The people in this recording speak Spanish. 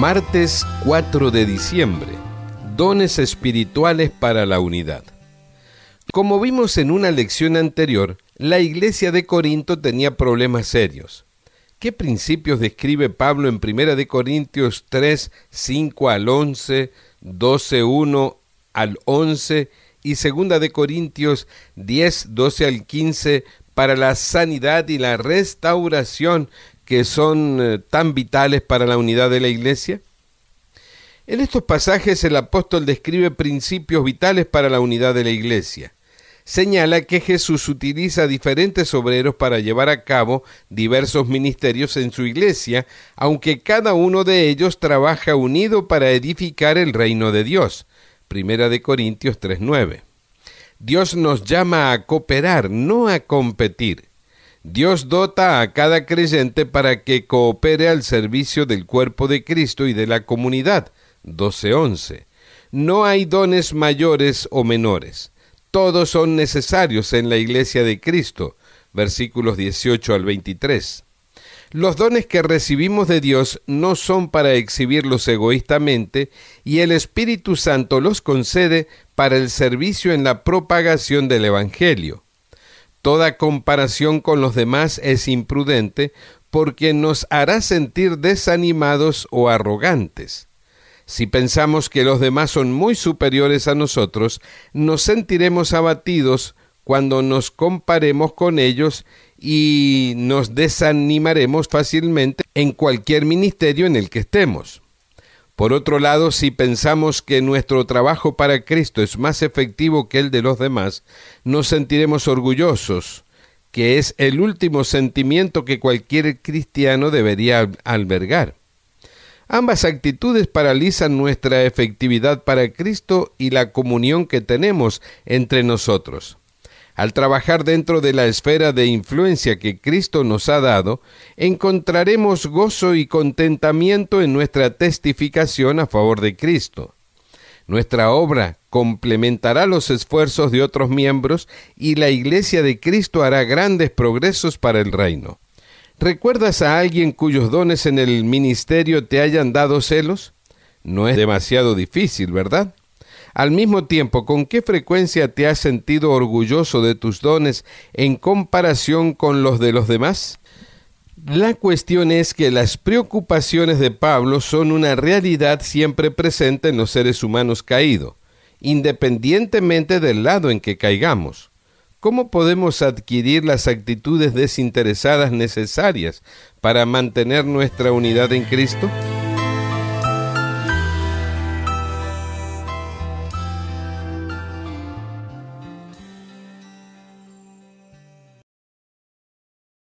Martes 4 de diciembre. Dones espirituales para la unidad. Como vimos en una lección anterior, la iglesia de Corinto tenía problemas serios. ¿Qué principios describe Pablo en 1 de Corintios 3, 5 al 11, 12, 1 al 11 y 2 de Corintios 10, 12 al 15 para la sanidad y la restauración que son tan vitales para la unidad de la iglesia? En estos pasajes el apóstol describe principios vitales para la unidad de la iglesia. Señala que Jesús utiliza diferentes obreros para llevar a cabo diversos ministerios en su iglesia, aunque cada uno de ellos trabaja unido para edificar el reino de Dios. 1 de Corintios 3:9. Dios nos llama a cooperar, no a competir. Dios dota a cada creyente para que coopere al servicio del cuerpo de Cristo y de la comunidad. 12:11. No hay dones mayores o menores. Todos son necesarios en la iglesia de Cristo. Versículos 18 al 23. Los dones que recibimos de Dios no son para exhibirlos egoístamente, y el Espíritu Santo los concede para el servicio en la propagación del Evangelio. Toda comparación con los demás es imprudente porque nos hará sentir desanimados o arrogantes. Si pensamos que los demás son muy superiores a nosotros, nos sentiremos abatidos cuando nos comparemos con ellos y nos desanimaremos fácilmente en cualquier ministerio en el que estemos. Por otro lado, si pensamos que nuestro trabajo para Cristo es más efectivo que el de los demás, nos sentiremos orgullosos, que es el último sentimiento que cualquier cristiano debería albergar. Ambas actitudes paralizan nuestra efectividad para Cristo y la comunión que tenemos entre nosotros. Al trabajar dentro de la esfera de influencia que Cristo nos ha dado, encontraremos gozo y contentamiento en nuestra testificación a favor de Cristo. Nuestra obra complementará los esfuerzos de otros miembros y la Iglesia de Cristo hará grandes progresos para el reino. ¿Recuerdas a alguien cuyos dones en el ministerio te hayan dado celos? No es demasiado difícil, ¿verdad? Al mismo tiempo, ¿con qué frecuencia te has sentido orgulloso de tus dones en comparación con los de los demás? La cuestión es que las preocupaciones de Pablo son una realidad siempre presente en los seres humanos caídos, independientemente del lado en que caigamos. ¿Cómo podemos adquirir las actitudes desinteresadas necesarias para mantener nuestra unidad en Cristo?